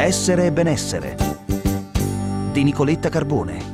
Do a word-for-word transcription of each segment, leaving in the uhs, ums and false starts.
Essere e benessere di Nicoletta Carbone.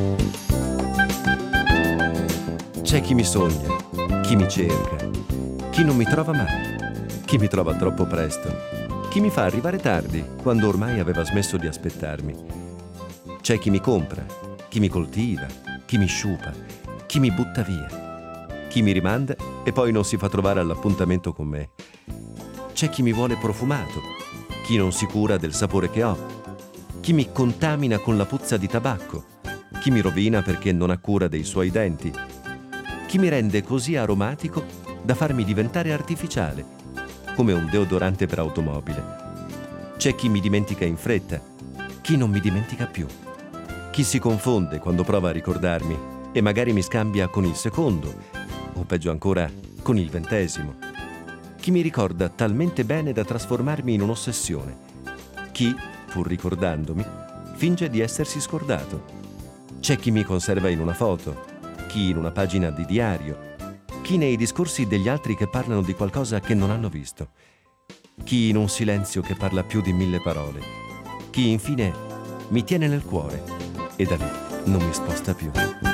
C'è chi mi sogna, chi mi cerca, chi non mi trova mai, chi mi trova troppo presto, chi mi fa arrivare tardi quando ormai aveva smesso di aspettarmi. C'è chi mi compra, chi mi coltiva, chi mi sciupa, chi mi butta via, chi mi rimanda e poi non si fa trovare all'appuntamento con me. C'è chi mi vuole profumato, chi non si cura del sapore che ho, chi mi contamina con la puzza di tabacco, chi mi rovina perché non ha cura dei suoi denti, chi mi rende così aromatico da farmi diventare artificiale, come un deodorante per automobile. C'è chi mi dimentica in fretta, chi non mi dimentica più, chi si confonde quando prova a ricordarmi e magari mi scambia con il secondo, o peggio ancora, con il ventesimo. Chi mi ricorda talmente bene da trasformarmi in un'ossessione. Chi, pur ricordandomi, finge di essersi scordato. C'è chi mi conserva in una foto, chi in una pagina di diario, chi nei discorsi degli altri che parlano di qualcosa che non hanno visto, chi in un silenzio che parla più di mille parole, chi infine mi tiene nel cuore e da lì non mi sposta più.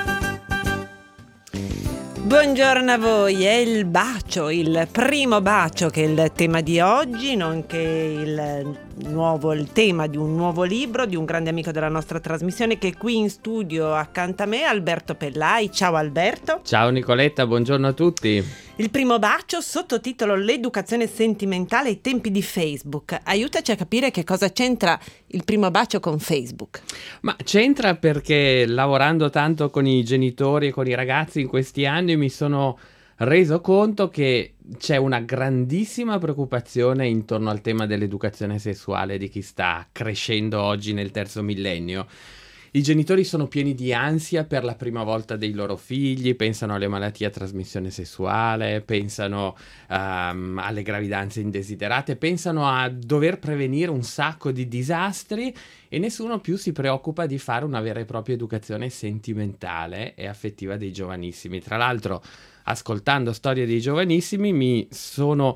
Buongiorno a voi, è il bacio, il primo bacio che è il tema di oggi, nonché il nuovo il tema di un nuovo libro di un grande amico della nostra trasmissione che è qui in studio accanto a me, Alberto Pellai. Ciao Alberto. Ciao Nicoletta, buongiorno a tutti. Il primo bacio, sottotitolo L'educazione sentimentale ai tempi di Facebook. Aiutaci a capire che cosa c'entra il primo bacio con Facebook. Ma c'entra perché lavorando tanto con i genitori e con i ragazzi in questi anni mi sono reso conto che c'è una grandissima preoccupazione intorno al tema dell'educazione sessuale di chi sta crescendo oggi nel terzo millennio. I genitori sono pieni di ansia per la prima volta dei loro figli, pensano alle malattie a trasmissione sessuale, pensano um, alle gravidanze indesiderate, pensano a dover prevenire un sacco di disastri e nessuno più si preoccupa di fare una vera e propria educazione sentimentale e affettiva dei giovanissimi. Tra l'altro, ascoltando storie dei giovanissimi mi sono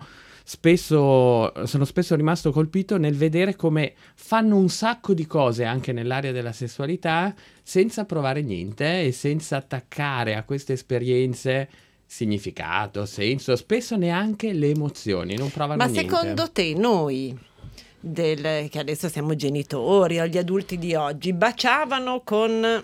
spesso sono spesso rimasto colpito nel vedere come fanno un sacco di cose anche nell'area della sessualità senza provare niente e senza attaccare a queste esperienze significato, senso, spesso neanche le emozioni, non provano Ma niente. Ma secondo te noi del, che adesso siamo genitori o gli adulti di oggi baciavano con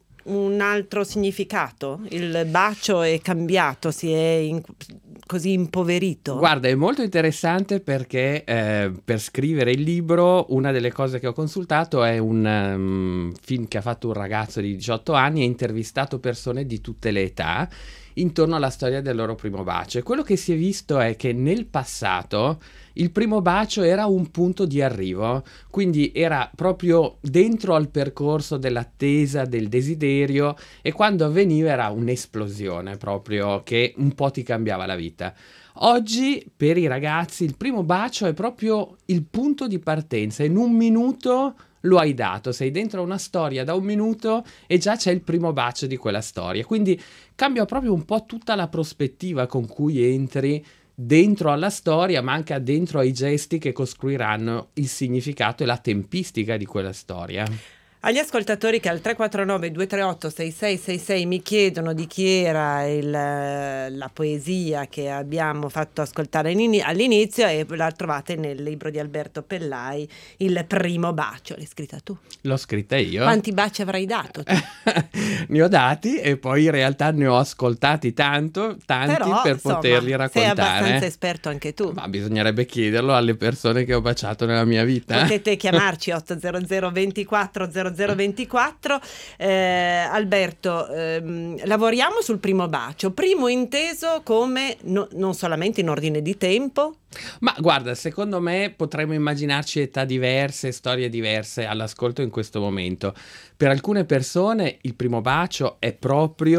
un altro significato? Il bacio è cambiato, si è in, così impoverito? Guarda, è molto interessante perché eh, per scrivere il libro una delle cose che ho consultato è un um, film che ha fatto un ragazzo di diciotto anni e ha intervistato persone di tutte le età intorno alla storia del loro primo bacio, e quello che si è visto è che nel passato il primo bacio era un punto di arrivo, quindi era proprio dentro al percorso dell'attesa, del desiderio, e quando avveniva era un'esplosione proprio che un po' ti cambiava la vita. Oggi per i ragazzi il primo bacio è proprio il punto di partenza, in un minuto lo hai dato, sei dentro una storia da un minuto e già c'è il primo bacio di quella storia, quindi cambia proprio un po' tutta la prospettiva con cui entri dentro alla storia, ma anche dentro ai gesti che costruiranno il significato e la tempistica di quella storia. Agli ascoltatori che al tre quattro nove due tre otto sei sei sei sei mi chiedono di chi era il, la poesia che abbiamo fatto ascoltare all'inizio, e la trovate nel libro di Alberto Pellai, Il primo bacio. L'hai scritta tu? L'ho scritta io. Quanti baci avrai dato tu? Ne ho dati e poi in realtà ne ho ascoltati tanto, tanti. Però, per insomma, poterli raccontare. Sei abbastanza esperto anche tu. Ma bisognerebbe chiederlo alle persone che ho baciato nella mia vita. Potete chiamarci otto zero zero ventiquattro zero zero ventiquattro. eh, Alberto, ehm, lavoriamo sul primo bacio, primo inteso come no, non solamente in ordine di tempo. Ma guarda, secondo me potremmo immaginarci età diverse, storie diverse all'ascolto in questo momento. Per alcune persone il primo bacio è proprio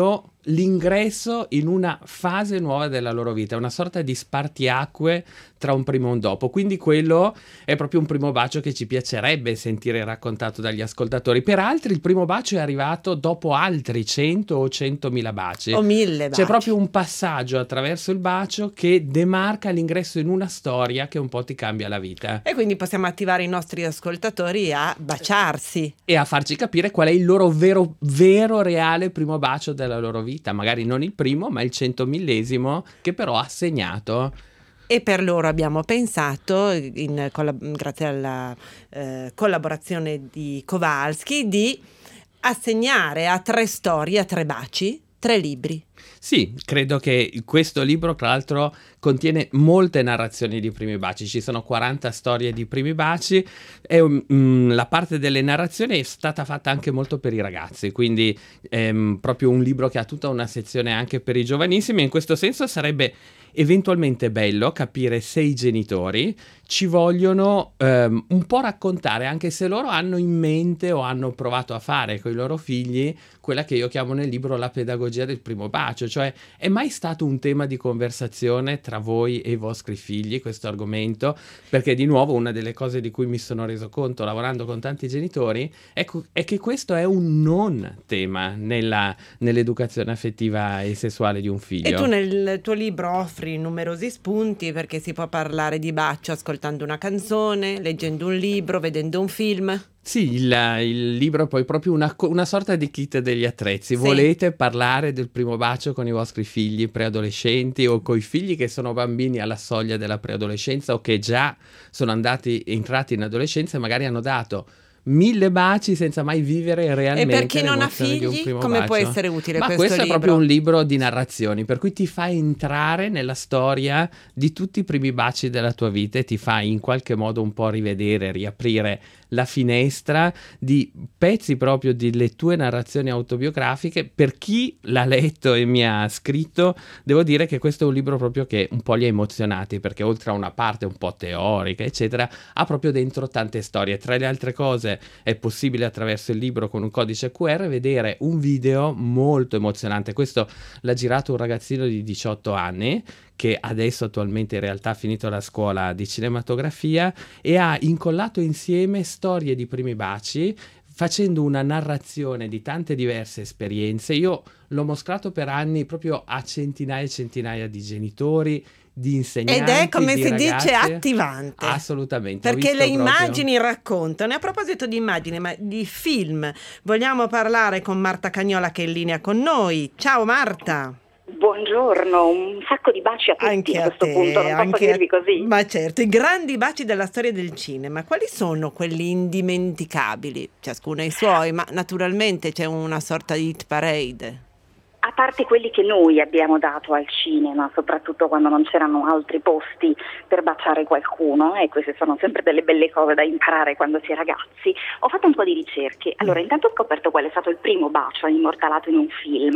l'ingresso in una fase nuova della loro vita, una sorta di spartiacque tra un prima e un dopo. Quindi quello è proprio un primo bacio che ci piacerebbe sentire raccontato dagli ascoltatori. Per altri il primo bacio è arrivato dopo altri cento o centomila baci. O mille baci. C'è proprio un passaggio attraverso il bacio che demarca l'ingresso in una storia che un po' ti cambia la vita. E quindi possiamo attivare i nostri ascoltatori a baciarsi. E a farci capire qual è il loro vero, vero, reale primo bacio della loro vita. Magari non il primo, ma il centomillesimo, che però ha segnato. E per loro abbiamo pensato, in, collab- grazie alla eh, collaborazione di Kowalski, di assegnare a tre storie, a tre baci, tre libri. Sì, credo che questo libro, tra l'altro, contiene molte narrazioni di primi baci. Ci sono quaranta storie di primi baci e um, la parte delle narrazioni è stata fatta anche molto per i ragazzi, quindi ehm, proprio un libro che ha tutta una sezione anche per i giovanissimi. In questo senso sarebbe eventualmente bello capire se i genitori ci vogliono um, un po' raccontare, anche se loro hanno in mente o hanno provato a fare con i loro figli quella che io chiamo nel libro la pedagogia del primo bacio. Cioè, è mai stato un tema di conversazione tra voi e i vostri figli questo argomento? Perché di nuovo una delle cose di cui mi sono reso conto lavorando con tanti genitori è, co- è che questo è un non tema nella, nell'educazione affettiva e sessuale di un figlio. E tu nel tuo libro offri numerosi spunti, perché si può parlare di bacio ascoltando una canzone, leggendo un libro, vedendo un film. Sì, il, il libro è poi proprio una, una sorta di kit degli attrezzi. Sì. Volete parlare del primo bacio con i vostri figli preadolescenti o con i figli che sono bambini alla soglia della preadolescenza o che già sono andati entrati in adolescenza e magari hanno dato mille baci senza mai vivere realmente. E per chi non ha l'emozione di un figli, primo come bacio. può essere utile Ma questo questo libro? è proprio un libro di narrazioni, per cui ti fa entrare nella storia di tutti i primi baci della tua vita e ti fa in qualche modo un po' rivedere, riaprire la finestra di pezzi proprio delle tue narrazioni autobiografiche. Per chi l'ha letto e mi ha scritto, devo dire che questo è un libro proprio che un po' li ha emozionati, perché oltre a una parte un po' teorica eccetera, ha proprio dentro tante storie. Tra le altre cose è possibile attraverso il libro con un codice Q R vedere un video molto emozionante. Questo l'ha girato un ragazzino di diciotto anni che adesso attualmente in realtà ha finito la scuola di cinematografia e ha incollato insieme storie di primi baci facendo una narrazione di tante diverse esperienze. Io l'ho mostrato per anni proprio a centinaia e centinaia di genitori, di insegnanti, ed è, come di si ragazze. dice, attivante. Assolutamente. Ho Perché visto le proprio- immagini raccontano. E a proposito di immagini, ma di film, vogliamo parlare con Marta Cagnola che è in linea con noi. Ciao Marta. Buongiorno, un sacco di baci a tutti Anche a a questo te, punto, non posso anche a- dirvi così. Ma certo, i grandi baci della storia del cinema, quali sono quelli indimenticabili? Ciascuno ha i suoi, ma naturalmente c'è una sorta di hit parade. A parte quelli che noi abbiamo dato al cinema, soprattutto quando non c'erano altri posti per baciare qualcuno, e queste sono sempre delle belle cose da imparare quando si è ragazzi, ho fatto un po' di ricerche. Allora, intanto ho scoperto qual è stato il primo bacio immortalato in un film,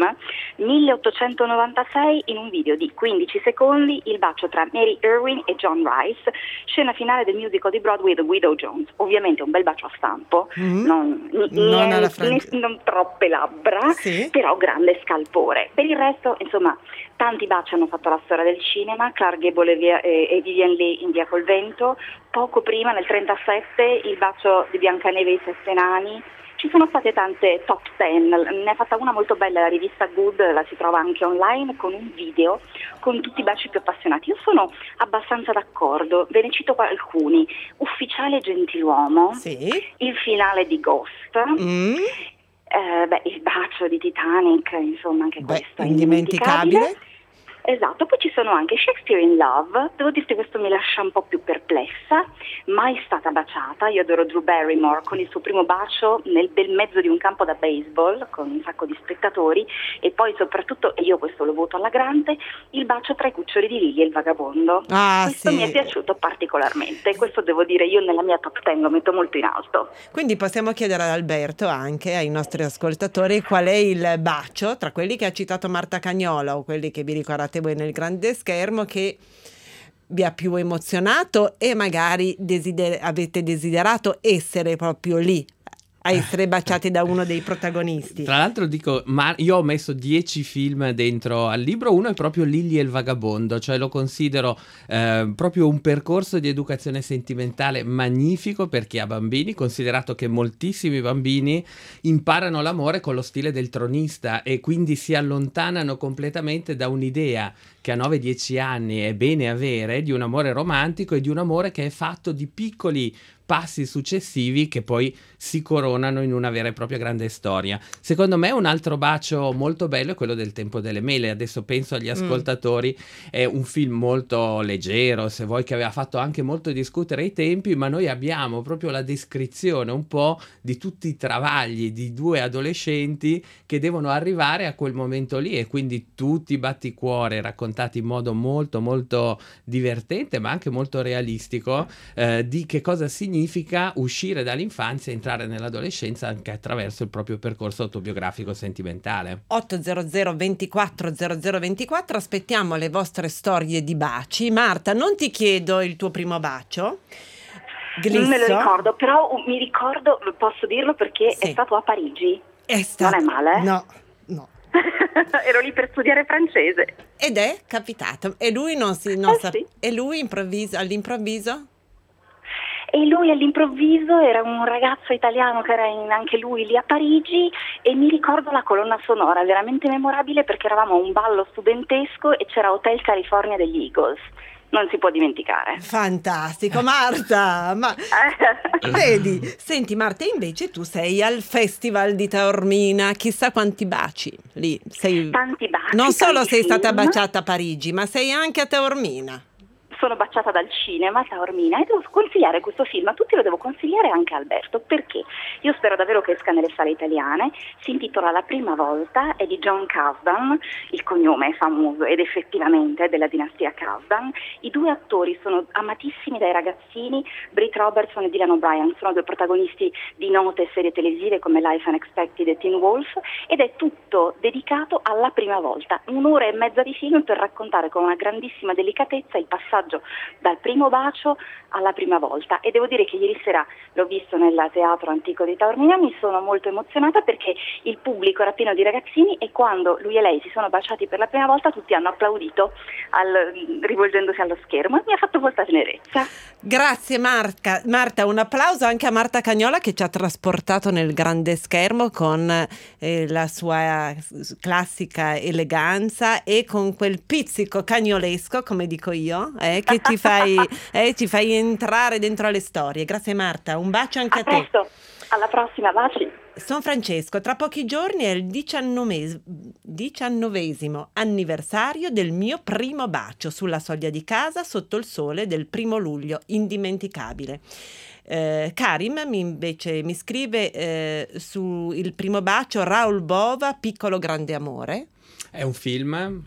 milleottocentonovantasei, in un video di quindici secondi, il bacio tra Mary Irwin e John Rice, scena finale del musical di Broadway The Widow Jones. Ovviamente un bel bacio a stampo, Mm. non, n- Non niente- alla Frank- non troppe labbra, Sì. però grande scalpore. Per il resto, insomma, tanti baci hanno fatto la storia del cinema, Clark Gable e Via- e e Vivien Leigh in Via col vento, poco prima, nel trentasette, il bacio di Biancaneve e i Sette Nani. Ci sono state tante top ten, ne ha fatta una molto bella la rivista Good, la si trova anche online con un video con tutti i baci più appassionati. Io sono abbastanza d'accordo, ve ne cito alcuni: Ufficiale Gentiluomo, Sì. il finale di Ghost, Mm. eh, beh, il bacio di Titanic, insomma anche Beh, questo è indimenticabile. indimenticabile. Esatto, poi ci sono anche Shakespeare in Love, devo dirti questo mi lascia un po' più perplessa, mai stata baciata. Io adoro Drew Barrymore con il suo primo bacio nel bel mezzo di un campo da baseball con un sacco di spettatori, e poi soprattutto, e io questo lo voto alla grande, il bacio tra i cuccioli di Lily e il vagabondo. Ah, questo sì. mi è piaciuto particolarmente, questo devo dire io nella mia top ten lo metto molto in alto. Quindi possiamo chiedere ad Alberto, anche ai nostri ascoltatori, qual è il bacio tra quelli che ha citato Marta Cagnola o quelli che vi ricordate voi nel grande schermo che vi ha più emozionato e magari desider- avete desiderato essere proprio lì a essere baciati da uno dei protagonisti. Tra l'altro dico, ma io ho messo dieci film dentro al libro, uno è proprio Lily e il vagabondo, cioè lo considero eh, proprio un percorso di educazione sentimentale magnifico per chi ha bambini, considerato che moltissimi bambini imparano l'amore con lo stile del tronista e quindi si allontanano completamente da un'idea che a nove dieci anni è bene avere di un amore romantico e di un amore che è fatto di piccoli passi successivi che poi si coronano in una vera e propria grande storia. Secondo me un altro bacio molto bello è quello del Tempo delle mele. Adesso penso agli ascoltatori, mm. è un film molto leggero, se vuoi, che aveva fatto anche molto discutere i tempi, ma noi abbiamo proprio la descrizione un po' di tutti i travagli di due adolescenti che devono arrivare a quel momento lì, e quindi tutti i batticuore raccontati in modo molto molto divertente ma anche molto realistico, eh, di che cosa significa significa uscire dall'infanzia e entrare nell'adolescenza anche attraverso il proprio percorso autobiografico sentimentale. ottocento ventiquattro zero zero ventiquattro, aspettiamo le vostre storie di baci. Marta, non ti chiedo il tuo primo bacio. Glisso? Non me lo ricordo, però mi ricordo, posso dirlo perché sì. è stato a Parigi. È stato... Non è male? No, no. Ero lì per studiare francese. Ed è capitato. E lui non si... Non eh, sa... sì. E lui improvviso, all'improvviso? E lui all'improvviso era un ragazzo italiano che era in, anche lui lì a Parigi, e mi ricordo la colonna sonora, veramente memorabile, perché eravamo a un ballo studentesco e c'era Hotel California degli Eagles. Non si può dimenticare. Fantastico, Marta! Ma vedi, senti Marta, invece tu sei al Festival di Taormina, chissà quanti baci lì. Sei... Tanti baci. Non solo tanti sei film. stata baciata a Parigi, ma sei anche a Taormina. Sono baciata dal cinema a Taormina e devo consigliare questo film, a tutti lo devo consigliare, anche a Alberto, perché io spero davvero che esca nelle sale italiane. Si intitola La prima volta, è di John Kasdan, il cognome è famoso ed effettivamente è della dinastia Kasdan. I due attori sono amatissimi dai ragazzini, Britt Robertson e Dylan O'Brien, sono due protagonisti di note serie televisive come Life Unexpected e Teen Wolf, ed è tutto dedicato alla prima volta, un'ora e mezza di film per raccontare con una grandissima delicatezza il passaggio dal primo bacio alla prima volta. E devo dire che ieri sera l'ho visto nel Teatro Antico di Taormina, mi sono molto emozionata perché il pubblico era pieno di ragazzini e quando lui e lei si sono baciati per la prima volta tutti hanno applaudito al, rivolgendosi allo schermo, e mi ha fatto molta tenerezza. Grazie Marta. Marta, un applauso anche a Marta Cagnola che ci ha trasportato nel grande schermo con eh, la sua classica eleganza e con quel pizzico cagnolesco, come dico io, eh, che ti fai, eh, ti fai entrare dentro le storie. Grazie Marta, un bacio anche a, a te. Presto, alla prossima, baci. Son Francesco, tra pochi giorni è il diciannove diciannovesimo anniversario del mio primo bacio sulla soglia di casa sotto il sole del primo luglio, indimenticabile. Eh, Karim mi invece mi scrive eh, su il primo bacio Raoul Bova, Piccolo grande amore. È un film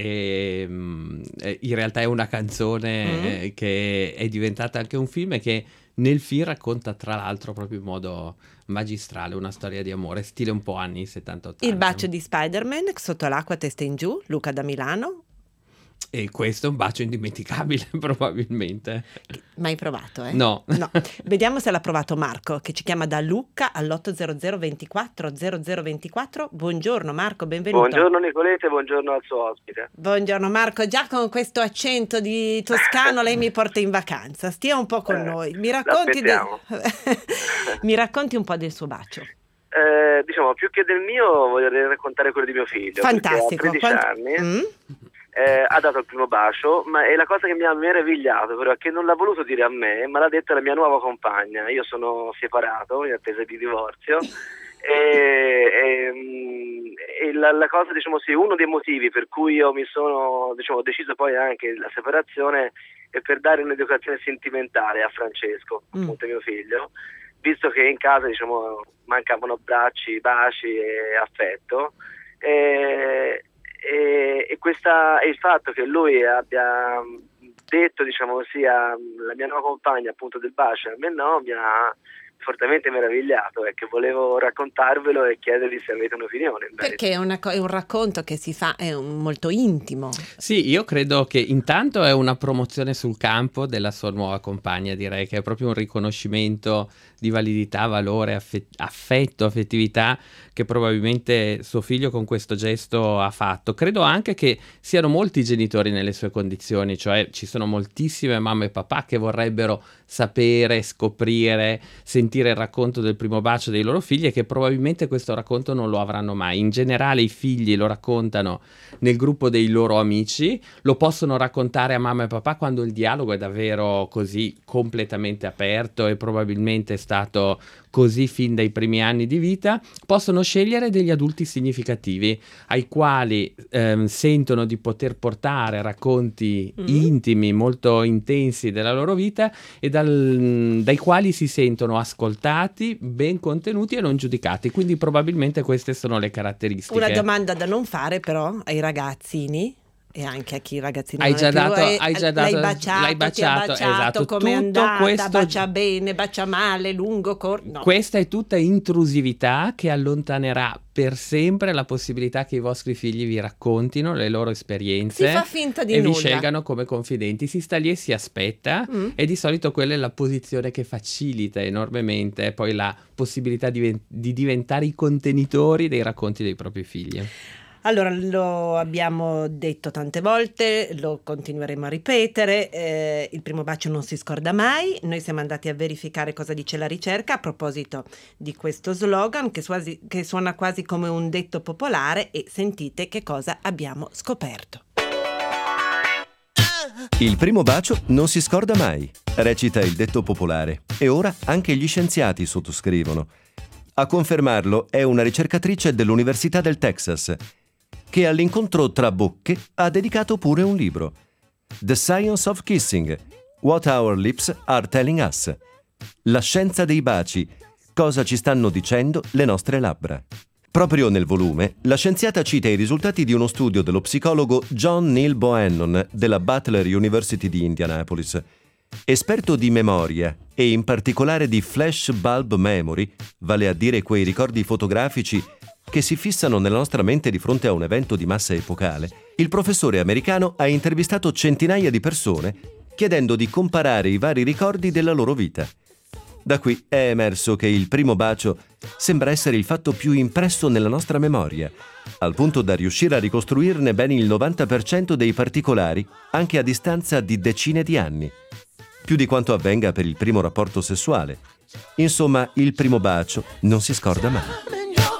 e in realtà è una canzone mm. che è diventata anche un film e che nel film racconta tra l'altro proprio in modo magistrale una storia di amore, stile un po' anni settanta ottanta. Il bacio di Spider-Man, Sotto l'acqua testa in giù, Luca da Milano. E questo è un bacio indimenticabile probabilmente. Mai provato, eh? No. no. Vediamo se l'ha provato Marco, che ci chiama da Lucca all'ottocento ventiquattro zero zero ventiquattro. Buongiorno Marco, benvenuto. Buongiorno Nicoletta, buongiorno al suo ospite. Buongiorno Marco, già con questo accento di toscano lei mi porta in vacanza. Stia un po' con eh, noi. Mi racconti, de... mi racconti un po' del suo bacio. Eh, diciamo, più che del mio voglio raccontare quello di mio figlio. Fantastico. Ha tredici Quant... anni. Mm? Eh, ha dato il primo bacio, ma è la cosa che mi ha meravigliato però è che non l'ha voluto dire a me, ma l'ha detto alla mia nuova compagna. Io sono separato in attesa di divorzio e, e, e la, la cosa, diciamo, sì, uno dei motivi per cui io mi sono, diciamo, deciso poi anche la separazione è per dare un'educazione sentimentale a Francesco, mm. appunto mio figlio, visto che in casa, diciamo, mancavano abbracci, baci e affetto. E, E, e, questa, e il fatto che lui abbia detto, diciamo, sia la mia nuova compagna appunto del bacio, a me no, mi ha, fortemente meravigliato e che volevo raccontarvelo e chiedervi se avete un'opinione in merito. Perché è, una co- è un racconto che si fa, è un- molto intimo. Sì, io credo che intanto è una promozione sul campo della sua nuova compagna, direi che è proprio un riconoscimento di validità, valore, affe- affetto, affettività che probabilmente suo figlio con questo gesto ha fatto. Credo anche che siano molti i genitori nelle sue condizioni, cioè ci sono moltissime mamme e papà che vorrebbero sapere, scoprire, sentire il racconto del primo bacio dei loro figli e che probabilmente questo racconto non lo avranno mai. In generale i figli lo raccontano nel gruppo dei loro amici, lo possono raccontare a mamma e papà quando il dialogo è davvero così completamente aperto e probabilmente è stato così fin dai primi anni di vita. Possono scegliere degli adulti significativi ai quali ehm, sentono di poter portare racconti Mm. intimi, molto intensi della loro vita e dal- dai quali si sentono ascoltati, ben contenuti e non giudicati. Quindi probabilmente queste sono le caratteristiche. Una domanda da non fare però ai ragazzini e anche a chi ragazzino Hai non già è più, dato- è- hai già dato- l'hai baciato, l'hai ti ha baciato, baciato, esatto. come è Tutto andata, questo- bacia bene, bacia male, lungo, corto, no. Questa è tutta intrusività che allontanerà per sempre la possibilità che i vostri figli vi raccontino le loro esperienze Si fa finta di e nulla. vi scelgano come confidenti. Si sta lì e si aspetta Mm. e di solito quella è la posizione che facilita enormemente poi la possibilità di, ven- di diventare i contenitori dei racconti dei propri figli. Allora, lo abbiamo detto tante volte, lo continueremo a ripetere, eh, il primo bacio non si scorda mai. Noi siamo andati a verificare cosa dice la ricerca a proposito di questo slogan che, suasi- che suona quasi come un detto popolare, e sentite che cosa abbiamo scoperto. Il primo bacio non si scorda mai, recita il detto popolare, e ora anche gli scienziati sottoscrivono. A confermarlo è una ricercatrice dell'Università del Texas, che all'incontro tra bocche ha dedicato pure un libro. The Science of Kissing, What Our Lips Are Telling Us. La scienza dei baci, cosa ci stanno dicendo le nostre labbra. Proprio nel volume, la scienziata cita i risultati di uno studio dello psicologo John Neil Bohannon della Butler University di Indianapolis. Esperto di memoria e in particolare di flash bulb memory, vale a dire quei ricordi fotografici che si fissano nella nostra mente di fronte a un evento di massa epocale, il professore americano ha intervistato centinaia di persone chiedendo di comparare i vari ricordi della loro vita. Da qui è emerso che il primo bacio sembra essere il fatto più impresso nella nostra memoria, al punto da riuscire a ricostruirne ben il novanta per cento dei particolari, anche a distanza di decine di anni. Più di quanto avvenga per il primo rapporto sessuale. Insomma, il primo bacio non si scorda mai.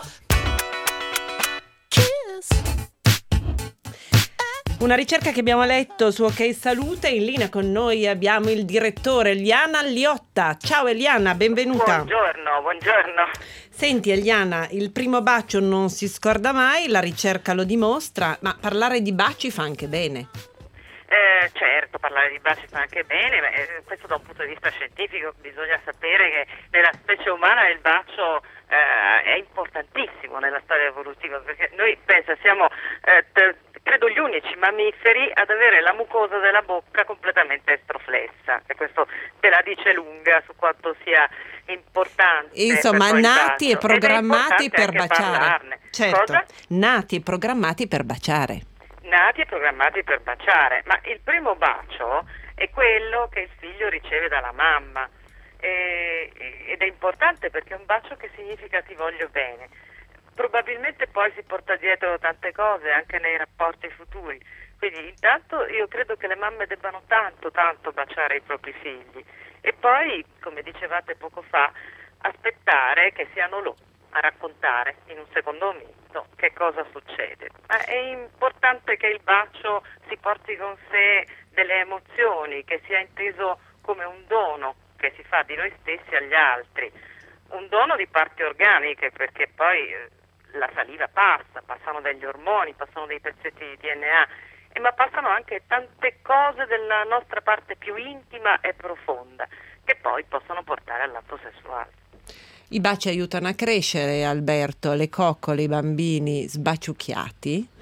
Una ricerca che abbiamo letto su Ok Salute. In linea con noi abbiamo il direttore Eliana Liotta. Ciao Eliana, benvenuta. Buongiorno, buongiorno. Senti Eliana, il primo bacio non si scorda mai, la ricerca lo dimostra, ma parlare di baci fa anche bene. Eh, certo, parlare di baci fa anche bene, ma eh, questo da un punto di vista scientifico bisogna sapere che nella specie umana il bacio eh, è importantissimo nella storia evolutiva, perché noi pensa siamo eh, t- credo gli unici mammiferi ad avere la mucosa della bocca completamente estroflessa, e questo te la dice lunga su quanto sia importante. Insomma, per noi il nati e bacio. Ed è programmati importante per anche baciare. parlarne. Certo, Cosa? nati e programmati per baciare. Nati e programmati per baciare, ma il primo bacio è quello che il figlio riceve dalla mamma e, ed è importante perché è un bacio che significa ti voglio bene. Probabilmente poi si porta dietro tante cose anche nei rapporti futuri, quindi intanto io credo che le mamme debbano tanto tanto baciare i propri figli e poi, come dicevate poco fa, aspettare che siano loro a raccontare in un secondo momento che cosa succede. Ma è importante che il bacio si porti con sé delle emozioni, che sia inteso come un dono che si fa di noi stessi agli altri, un dono di parti organiche, perché poi eh, la saliva passa, passano degli ormoni, passano dei pezzetti di D N A, eh, ma passano anche tante cose della nostra parte più intima e profonda, che poi possono portare all'atto sessuale. I baci aiutano a crescere, Alberto, le coccole, i bambini sbaciucchiati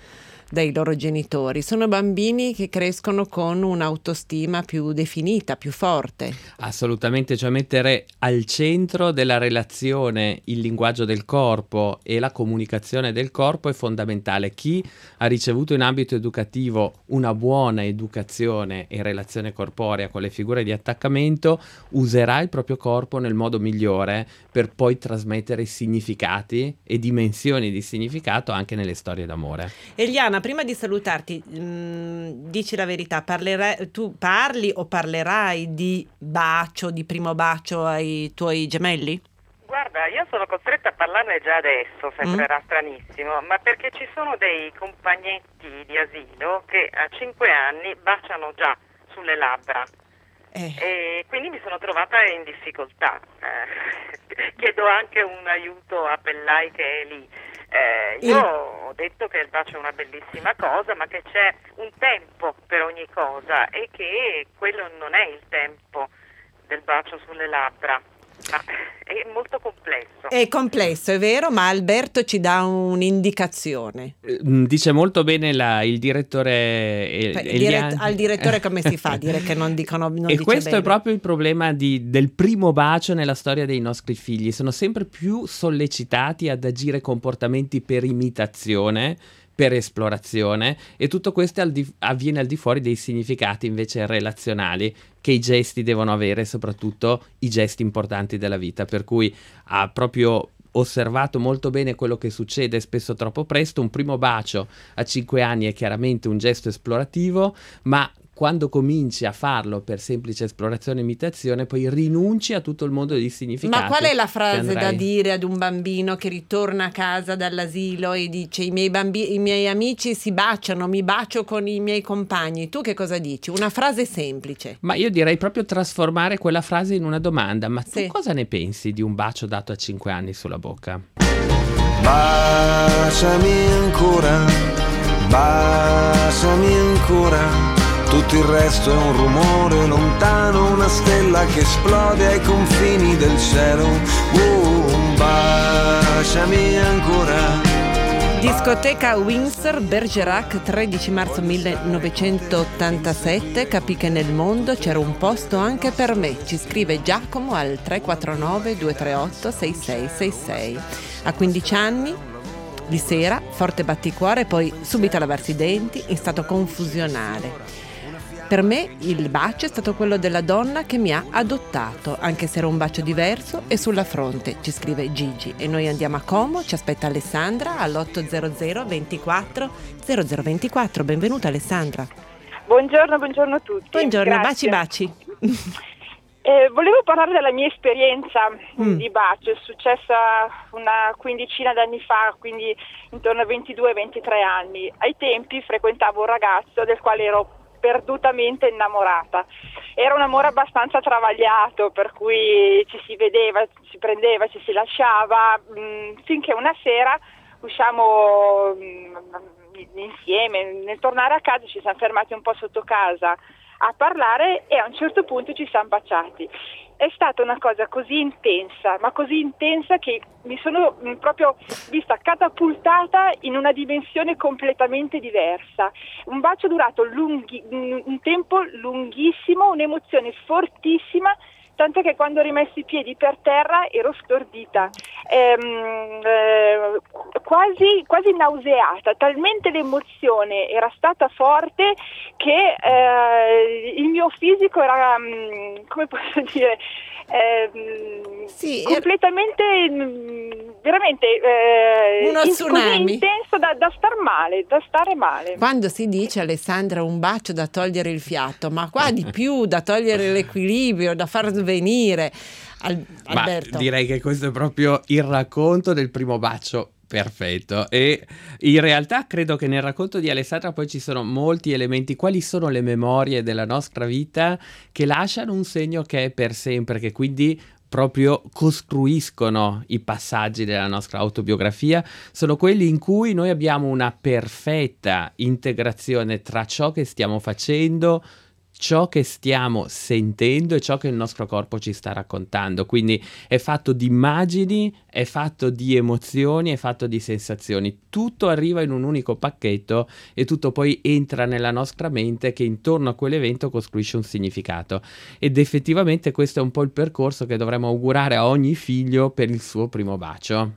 dai loro genitori. Sono bambini che crescono con un'autostima più definita, più forte. Assolutamente, cioè mettere al centro della relazione il linguaggio del corpo e la comunicazione del corpo è fondamentale. Chi ha ricevuto in ambito educativo una buona educazione e relazione corporea con le figure di attaccamento userà il proprio corpo nel modo migliore per poi trasmettere significati e dimensioni di significato anche nelle storie d'amore. Eliana, prima di salutarti, mh, dici la verità, parlerai, tu parli o parlerai di bacio, di primo bacio ai tuoi gemelli? Guarda, io sono costretta a parlarne già adesso, sembrerà Mm. stranissimo, ma perché ci sono dei compagnetti di asilo che a cinque anni baciano già sulle labbra. Eh. E quindi mi sono trovata in difficoltà. Eh, chiedo anche un aiuto a Pellai che è lì. Eh, io Il- ho detto che il bacio è una bellissima cosa, ma che c'è un tempo per ogni cosa e che quello non è il tempo del bacio sulle labbra. Ma è molto complesso. È complesso, è vero, ma Alberto ci dà un'indicazione. Eh, Dice molto bene la- il direttore El- Cioè, Elian- dire- al direttore come si fa a dire che non dicono non E dice questo bene? è proprio il problema di- del primo bacio nella storia dei nostri figli. Sono sempre più sollecitati ad agire comportamenti per imitazione, per esplorazione, e tutto questo al di- avviene al di fuori dei significati invece relazionali che i gesti devono avere, soprattutto i gesti importanti della vita. Per cui ha proprio osservato molto bene quello che succede spesso troppo presto. Un primo bacio a cinque anni è chiaramente un gesto esplorativo, ma quando cominci a farlo per semplice esplorazione e imitazione, poi rinunci a tutto il mondo di significati. Ma qual è la che frase da andrai- dire ad un bambino che ritorna a casa dall'asilo e dice i miei, bambi- i miei amici si baciano, mi bacio con i miei compagni? Tu che cosa dici? Una frase semplice. Ma io direi proprio trasformare quella frase in una domanda. Ma tu Sì. cosa ne pensi di un bacio dato a cinque anni sulla bocca? Baciami ancora, baciami ancora. Tutto il resto è un rumore lontano, una stella che esplode ai confini del cielo. Uh, baciami ancora. Discoteca Windsor, Bergerac, tredici marzo millenovecentottantasette. Capì che nel mondo c'era un posto anche per me. Ci scrive Giacomo al tre quattro nove due tre otto sei sei sei sei. A quindici anni, di sera, forte batticuore, poi subito a lavarsi i denti in stato confusionale. Per me il bacio è stato quello della donna che mi ha adottato, anche se era un bacio diverso e sulla fronte, ci scrive Gigi. E noi andiamo a Como, ci aspetta Alessandra all'ottocento ventiquattro zero zero ventiquattro. Benvenuta Alessandra. Buongiorno, buongiorno a tutti. Buongiorno, baci Grazie. baci. Eh, volevo parlare della mia esperienza Mm. di bacio, è successa una quindicina d'anni fa, quindi intorno a ventidue ventitré anni. Ai tempi frequentavo un ragazzo del quale ero perdutamente innamorata. Era un amore abbastanza travagliato, per cui ci si vedeva, ci si prendeva, ci si lasciava, mh, finché una sera usciamo mh, insieme. Nel tornare a casa ci siamo fermati un po' sotto casa a parlare e a un certo punto ci siamo baciati. È stata una cosa così intensa, ma così intensa che mi sono mh, proprio vista catapultata in una dimensione completamente diversa. Un bacio durato lunghi, mh, un tempo lunghissimo, un'emozione fortissima, tanto che quando ho rimesso i piedi per terra ero stordita, ehm, eh, quasi, quasi nauseata, talmente l'emozione era stata forte che eh, il mio fisico era, mh, come posso dire, ehm, Sì, er- completamente, mh, veramente eh, Uno in- tsunami. così intenso da, da star male, da stare male. Quando si dice, Alessandra, un bacio da togliere il fiato, ma qua di più, da togliere l'equilibrio, da far svenire. Al- Ma Alberto. direi che questo è proprio il racconto del primo bacio perfetto. E in realtà credo che nel racconto di Alessandra poi ci sono molti elementi. Quali sono le memorie della nostra vita che lasciano un segno che è per sempre, che quindi proprio costruiscono i passaggi della nostra autobiografia? Sono quelli in cui noi abbiamo una perfetta integrazione tra ciò che stiamo facendo, ciò che stiamo sentendo e ciò che il nostro corpo ci sta raccontando. Quindi è fatto di immagini, è fatto di emozioni, è fatto di sensazioni. Tutto arriva in un unico pacchetto e tutto poi entra nella nostra mente, che intorno a quell'evento costruisce un significato. Ed effettivamente questo è un po' il percorso che dovremmo augurare a ogni figlio per il suo primo bacio.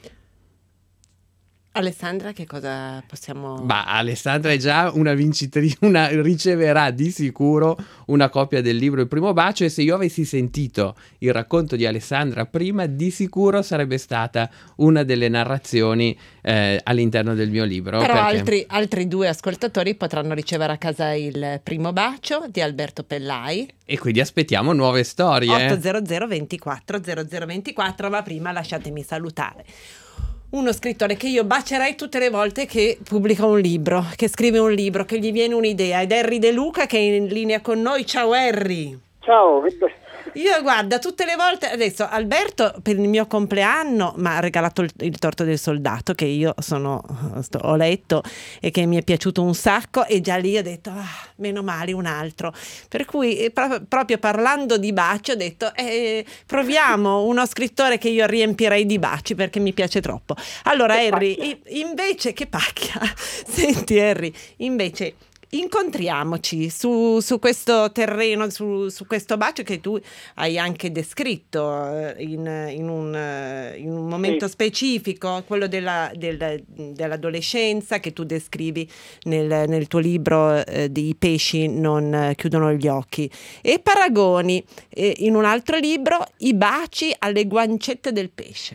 Alessandra, che cosa possiamo... Bah, Alessandra è già una vincitrice, una, riceverà di sicuro una copia del libro Il primo bacio, e se io avessi sentito il racconto di Alessandra prima, di sicuro sarebbe stata una delle narrazioni eh, all'interno del mio libro. Però perché... altri, altri due ascoltatori potranno ricevere a casa Il primo bacio di Alberto Pellai. E quindi aspettiamo nuove storie. ottocento ventiquattro zero zero ventiquattro, ma prima lasciatemi salutare uno scrittore che io bacerei tutte le volte che pubblica un libro, che scrive un libro, che gli viene un'idea, ed è Harry De Luca, che è in linea con noi. Ciao Harry. Ciao, che be- Io guarda, tutte le volte, adesso Alberto per il mio compleanno mi ha regalato il, il torto del soldato, che io sono sto, ho letto e che mi è piaciuto un sacco, e già lì ho detto ah, meno male un altro, per cui eh, pro- proprio parlando di baci ho detto eh, proviamo uno scrittore che io riempirei di baci, perché mi piace troppo. Allora che Harry pacchia. invece che pacchia senti Harry, invece incontriamoci su, su questo terreno, su, su questo bacio che tu hai anche descritto in, in, un, in un momento sì. specifico, quello della, del, dell'adolescenza, che tu descrivi nel, nel tuo libro eh, di I pesci non chiudono gli occhi, e paragoni eh, in un altro libro i baci alle guancette del pesce.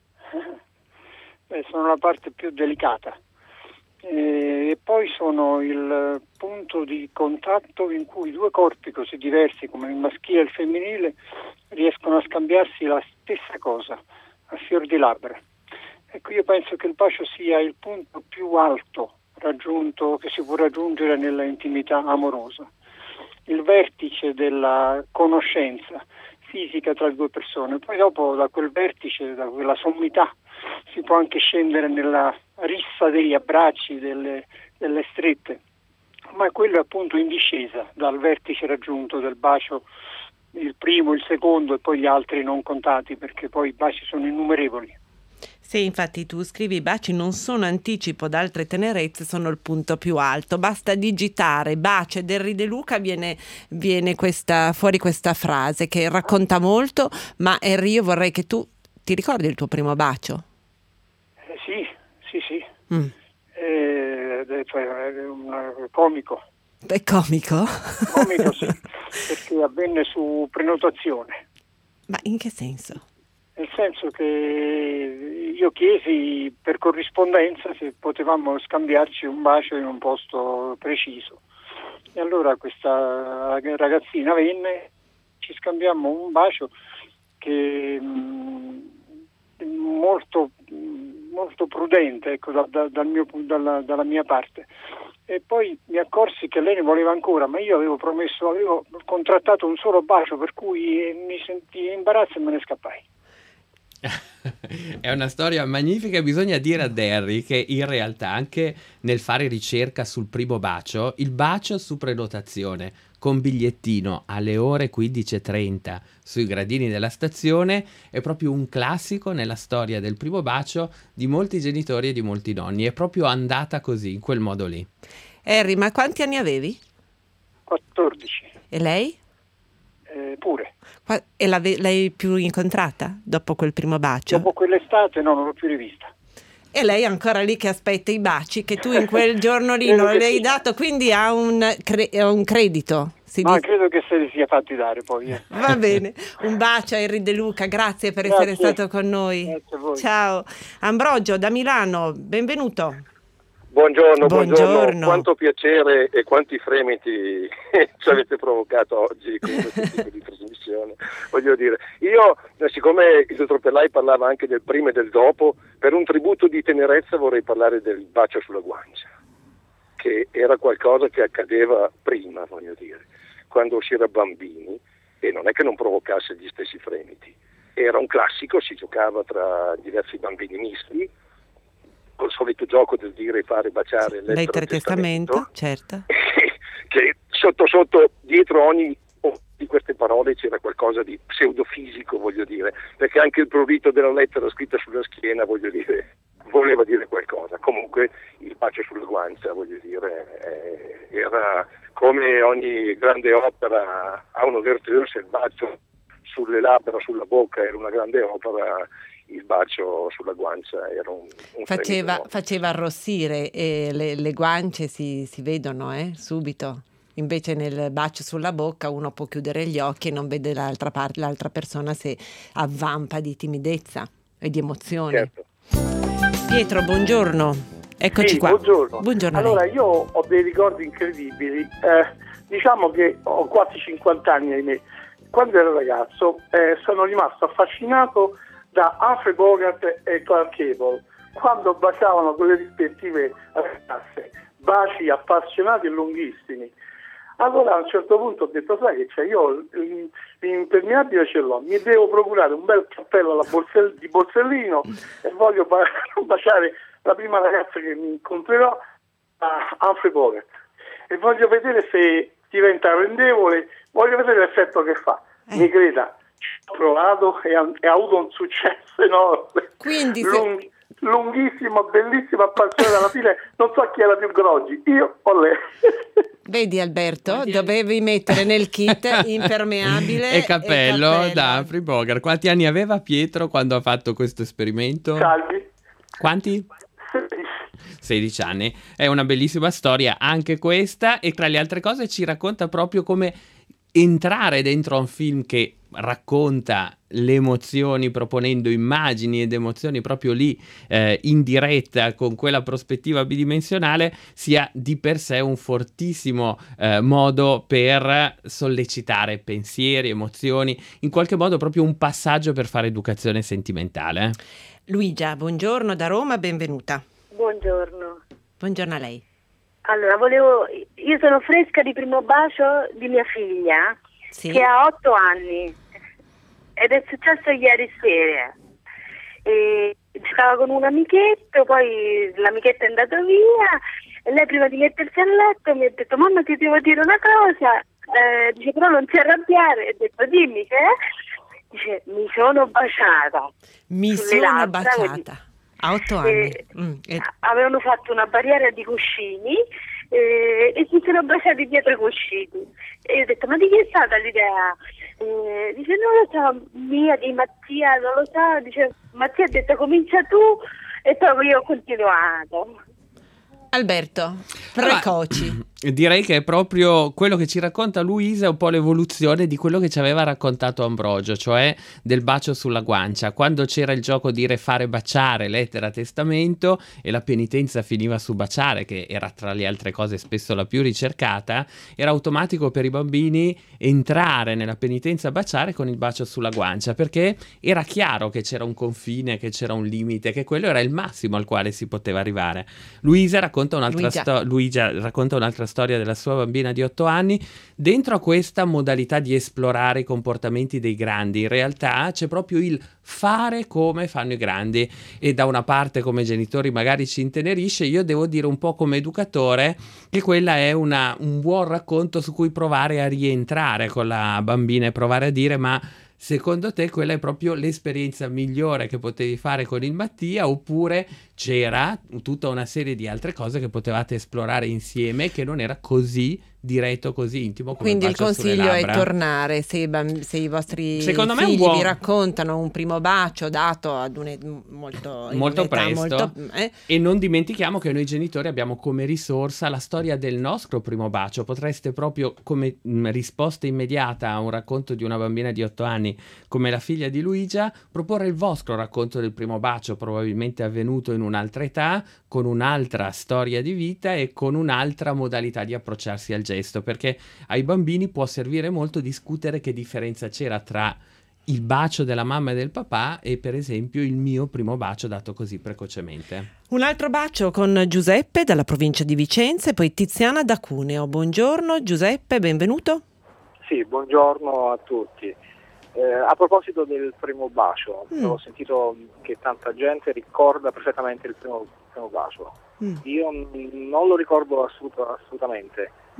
Beh, sono la parte più delicata. E poi sono il punto di contatto in cui due corpi così diversi come il maschile e il femminile riescono a scambiarsi la stessa cosa a fior di labbra. Ecco, io penso che il bacio sia il punto più alto raggiunto, che si può raggiungere nella intimità amorosa, il vertice della conoscenza fisica tra le due persone. Poi dopo, da quel vertice, da quella sommità, si può anche scendere nella rissa degli abbracci, delle, delle strette, ma quello è appunto in discesa dal vertice raggiunto del bacio, il primo, il secondo e poi gli altri non contati, perché poi i baci sono innumerevoli. Sì, infatti tu scrivi: i baci non sono anticipo d'altre tenerezze, sono il punto più alto. Basta digitare bacio ed Harry De Luca, viene, viene questa, fuori questa frase che racconta molto. Ma Harry, io vorrei che tu ti ricordi il tuo primo bacio? Eh, sì, sì, sì. Mm. Eh, è un comico. È comico? Comico, sì, perché avvenne su prenotazione. Ma in che senso? Nel senso che io chiesi per corrispondenza se potevamo scambiarci un bacio in un posto preciso, e allora questa ragazzina venne, ci scambiammo un bacio che mh, molto, molto prudente, ecco, da, da, dal mio, dalla, dalla mia parte, e poi mi accorsi che lei ne voleva ancora, ma io avevo promesso, avevo contrattato un solo bacio, per cui mi sentii in imbarazzo e me ne scappai. È una storia magnifica, e bisogna dire ad Harry che in realtà anche nel fare ricerca sul primo bacio, il bacio su prenotazione con bigliettino alle ore quindici e trenta sui gradini della stazione è proprio un classico nella storia del primo bacio di molti genitori e di molti nonni. È proprio andata così, in quel modo lì. Harry, ma quanti anni avevi? quattordici. E lei? Eh, pure. E l'hai più incontrata dopo quel primo bacio? Dopo quell'estate no, non l'ho più rivista. E lei è ancora lì che aspetta i baci che tu in quel giorno lì non le hai dato, quindi ha un, cre- un credito. Si Ma dice... credo che se li sia fatti dare poi. Eh. Va bene, un bacio a Harry De Luca, grazie per Grazie. essere stato con noi. Grazie a voi. Ciao. Ambrogio da Milano, benvenuto. Buongiorno, buongiorno, buongiorno, quanto piacere e quanti fremiti ci avete provocato oggi con questo tipo di trasmissione. Voglio dire, io, siccome il dottor Pellai parlava anche del prima e del dopo, per un tributo di tenerezza vorrei parlare del bacio sulla guancia, che era qualcosa che accadeva prima, voglio dire, quando si era bambini, e non è che non provocasse gli stessi fremiti. Era un classico, si giocava tra diversi bambini misti, col solito gioco del dire, fare, baciare, lettere testamento, certo, che sotto sotto, dietro ogni di queste parole c'era qualcosa di pseudofisico, voglio dire, perché anche il prurito della lettera scritta sulla schiena, voglio dire, voleva dire qualcosa. Comunque il bacio sulla guancia, voglio dire, eh, era come ogni grande opera, a un ouverture il bacio sulle labbra, sulla bocca era una grande opera, il bacio sulla guancia era un, un faceva, faceva arrossire e le, le guance si, si vedono eh, subito. Invece nel bacio sulla bocca uno può chiudere gli occhi e non vede l'altra parte, l'altra persona se avvampa di timidezza e di emozione. Certo. Pietro, buongiorno. Eccoci sì, qua. Buongiorno. Buongiorno a lei. Allora, io ho dei ricordi incredibili. Eh, diciamo che ho quasi cinquanta anni, ahimè. Quando ero ragazzo eh, sono rimasto affascinato da Humphrey Bogart e Clark Gable quando baciavano con le rispettive ragazze, baci appassionati e lunghissimi. Allora a un certo punto ho detto, sai che c'è, io l'impermeabile ce l'ho, mi devo procurare un bel cappello alla borsell- di Borsellino e voglio ba- baciare la prima ragazza che mi incontrerò, a Humphrey Bogart, e voglio vedere se diventa arrendevole, voglio vedere l'effetto che fa. Eh. Mi creda, ci ho provato e ha, e ha avuto un successo enorme. Quindi Lung- se... lunghissima, bellissima, appassionata, alla fine non so chi era più groggi, io o lei. Vedi Alberto, dovevi mettere nel kit impermeabile e cappello, e cappello. da Humphrey Bogart. Quanti anni aveva Pietro quando ha fatto questo esperimento? Salvi. Quanti? sedici anni. È una bellissima storia anche questa, e tra le altre cose ci racconta proprio come entrare dentro a un film che racconta le emozioni proponendo immagini ed emozioni proprio lì eh, in diretta con quella prospettiva bidimensionale sia di per sé un fortissimo eh, modo per sollecitare pensieri, emozioni, in qualche modo proprio un passaggio per fare educazione sentimentale. Luigia, buongiorno da Roma, benvenuta. Buongiorno. Buongiorno a lei. Allora, volevo, io sono fresca di primo bacio di mia figlia, sì, che ha otto anni, ed è successo ieri sera. E stava con un amichetto, poi l'amichetto è andato via e lei prima di mettersi a letto mi ha detto: mamma, ti devo dire una cosa. Eh, dice, però non ti arrabbiare. Ho detto, dimmi che è. Dice, mi sono baciata. Mi sono labbra, baciata. Quindi, a otto anni. Eh, mm, eh. Avevano fatto una barriera di cuscini eh, e si sono baciati dietro i cuscini. E io ho detto, ma di chi è stata l'idea? Eh, dice, non lo so, mia, di Mattia, non lo so. Dice, Mattia ha detto, comincia tu, e poi io ho continuato. Alberto, precoci. Ah, direi che è proprio quello che ci racconta Luisa, un po' l'evoluzione di quello che ci aveva raccontato Ambrogio, cioè del bacio sulla guancia. Quando c'era il gioco dire fare baciare, lettera testamento, e la penitenza finiva su baciare, che era tra le altre cose spesso la più ricercata, era automatico per i bambini entrare nella penitenza baciare con il bacio sulla guancia, perché era chiaro che c'era un confine, che c'era un limite, che quello era il massimo al quale si poteva arrivare. Luisa racconta un'altra Luigia. Sto- Luigia racconta un'altra storia della sua bambina di otto anni. Dentro a questa modalità di esplorare i comportamenti dei grandi, in realtà c'è proprio il fare come fanno i grandi, e da una parte come genitori magari ci intenerisce, io devo dire un po' come educatore che quella è una, un buon racconto su cui provare a rientrare con la bambina e provare a dire: ma secondo te quella è proprio l'esperienza migliore che potevi fare con il Mattia, oppure c'era tutta una serie di altre cose che potevate esplorare insieme che non era così diretto, così intimo come Quindi il il bacio sulle consiglio è labbra? tornare se i, bamb- se i vostri Secondo me un figli buon- vi raccontano un primo bacio dato ad un molto, in molto un'età presto, molto, eh? E non dimentichiamo che noi genitori abbiamo come risorsa la storia del nostro primo bacio. Potreste proprio, come mh, risposta immediata a un racconto di una bambina di otto anni come la figlia di Luigia, proporre il vostro racconto del primo bacio, probabilmente avvenuto in un'altra età, con un'altra storia di vita e con un'altra modalità di approcciarsi al gesto, perché ai bambini può servire molto discutere che differenza c'era tra il bacio della mamma e del papà e per esempio il mio primo bacio dato così precocemente. Un altro bacio con Giuseppe dalla provincia di Vicenza e poi Tiziana da Cuneo. Buongiorno Giuseppe, benvenuto. Sì, buongiorno a tutti. Eh, a proposito del primo bacio, mm. ho sentito che tanta gente ricorda perfettamente il primo, primo bacio. Mm. Io n- non lo ricordo assoluta, assolutamente. Mm.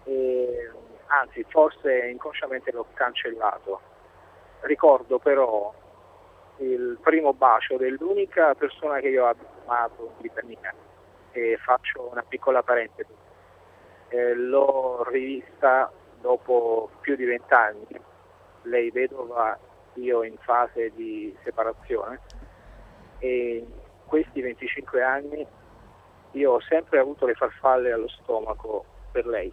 e, anzi forse inconsciamente l'ho cancellato. Ricordo però il primo bacio dell'unica persona che io ho amato in vita mia, e faccio una piccola parentesi. Eh, l'ho rivista dopo più di vent'anni, lei vedova, io in fase di separazione, e in questi venticinque anni io ho sempre avuto le farfalle allo stomaco per lei.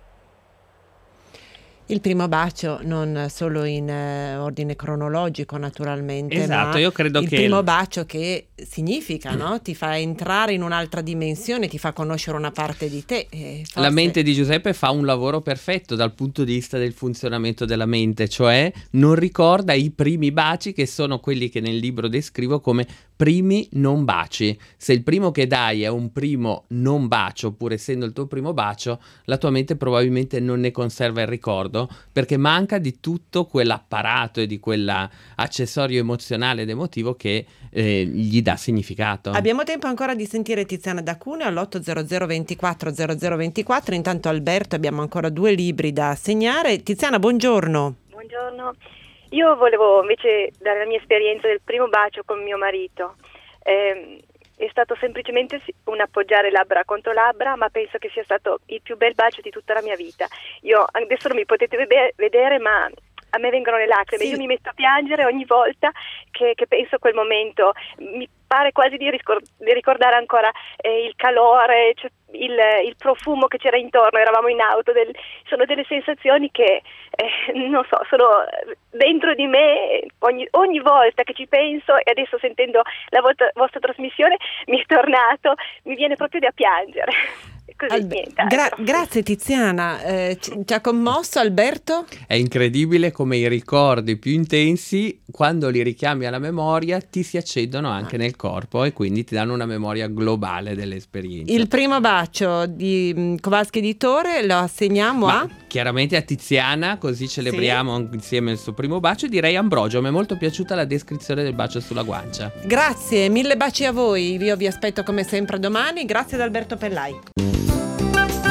Il primo bacio non solo in eh, ordine cronologico naturalmente, Esatto, ma io credo il che primo il- bacio che significa, no? Ti fa entrare in un'altra dimensione, ti fa conoscere una parte di te. e La forse- mente di Giuseppe fa un lavoro perfetto dal punto di vista del funzionamento della mente, cioè non ricorda i primi baci, che sono quelli che nel libro descrivo come primi non baci. Se il primo che dai è un primo non bacio, pur essendo il tuo primo bacio, la tua mente probabilmente non ne conserva il ricordo, perché manca di tutto quell'apparato e di quell'accessorio emozionale ed emotivo che eh, gli dà significato. Abbiamo tempo ancora di sentire Tiziana da Cuneo all'otto zero zero ventiquattro zero zero ventiquattro. Intanto Alberto, abbiamo ancora due libri da segnare. Tiziana, buongiorno. Buongiorno, io volevo invece dare la mia esperienza del primo bacio con mio marito. Eh, è stato semplicemente si- un appoggiare labbra contro labbra, ma penso che sia stato il più bel bacio di tutta la mia vita. Io adesso non mi potete vede- vedere, ma a me vengono le lacrime, Sì. io mi metto a piangere ogni volta che, che penso a quel momento. Mi pare quasi di, riscor- di ricordare ancora eh, il calore, cioè il, il profumo che c'era intorno, eravamo in auto, del- sono delle sensazioni che eh, non so, sono dentro di me ogni, ogni volta che ci penso, e adesso sentendo la vostra, vostra trasmissione mi è tornato, mi viene proprio da piangere. Così, Albe- niente, gra- ecco. grazie Tiziana. Eh, ci, ti ha commosso Alberto? È incredibile come i ricordi più intensi, quando li richiami alla memoria, ti si accendono anche nel corpo e quindi ti danno una memoria globale dell'esperienza. Il primo bacio di mh, Kowalski Editore lo assegniamo Ma a... chiaramente a Tiziana, così celebriamo insieme il suo primo bacio. E direi Ambrogio, mi è molto piaciuta la descrizione del bacio sulla guancia. Grazie, mille baci a voi. Io vi aspetto come sempre domani. Grazie ad Alberto Pellai.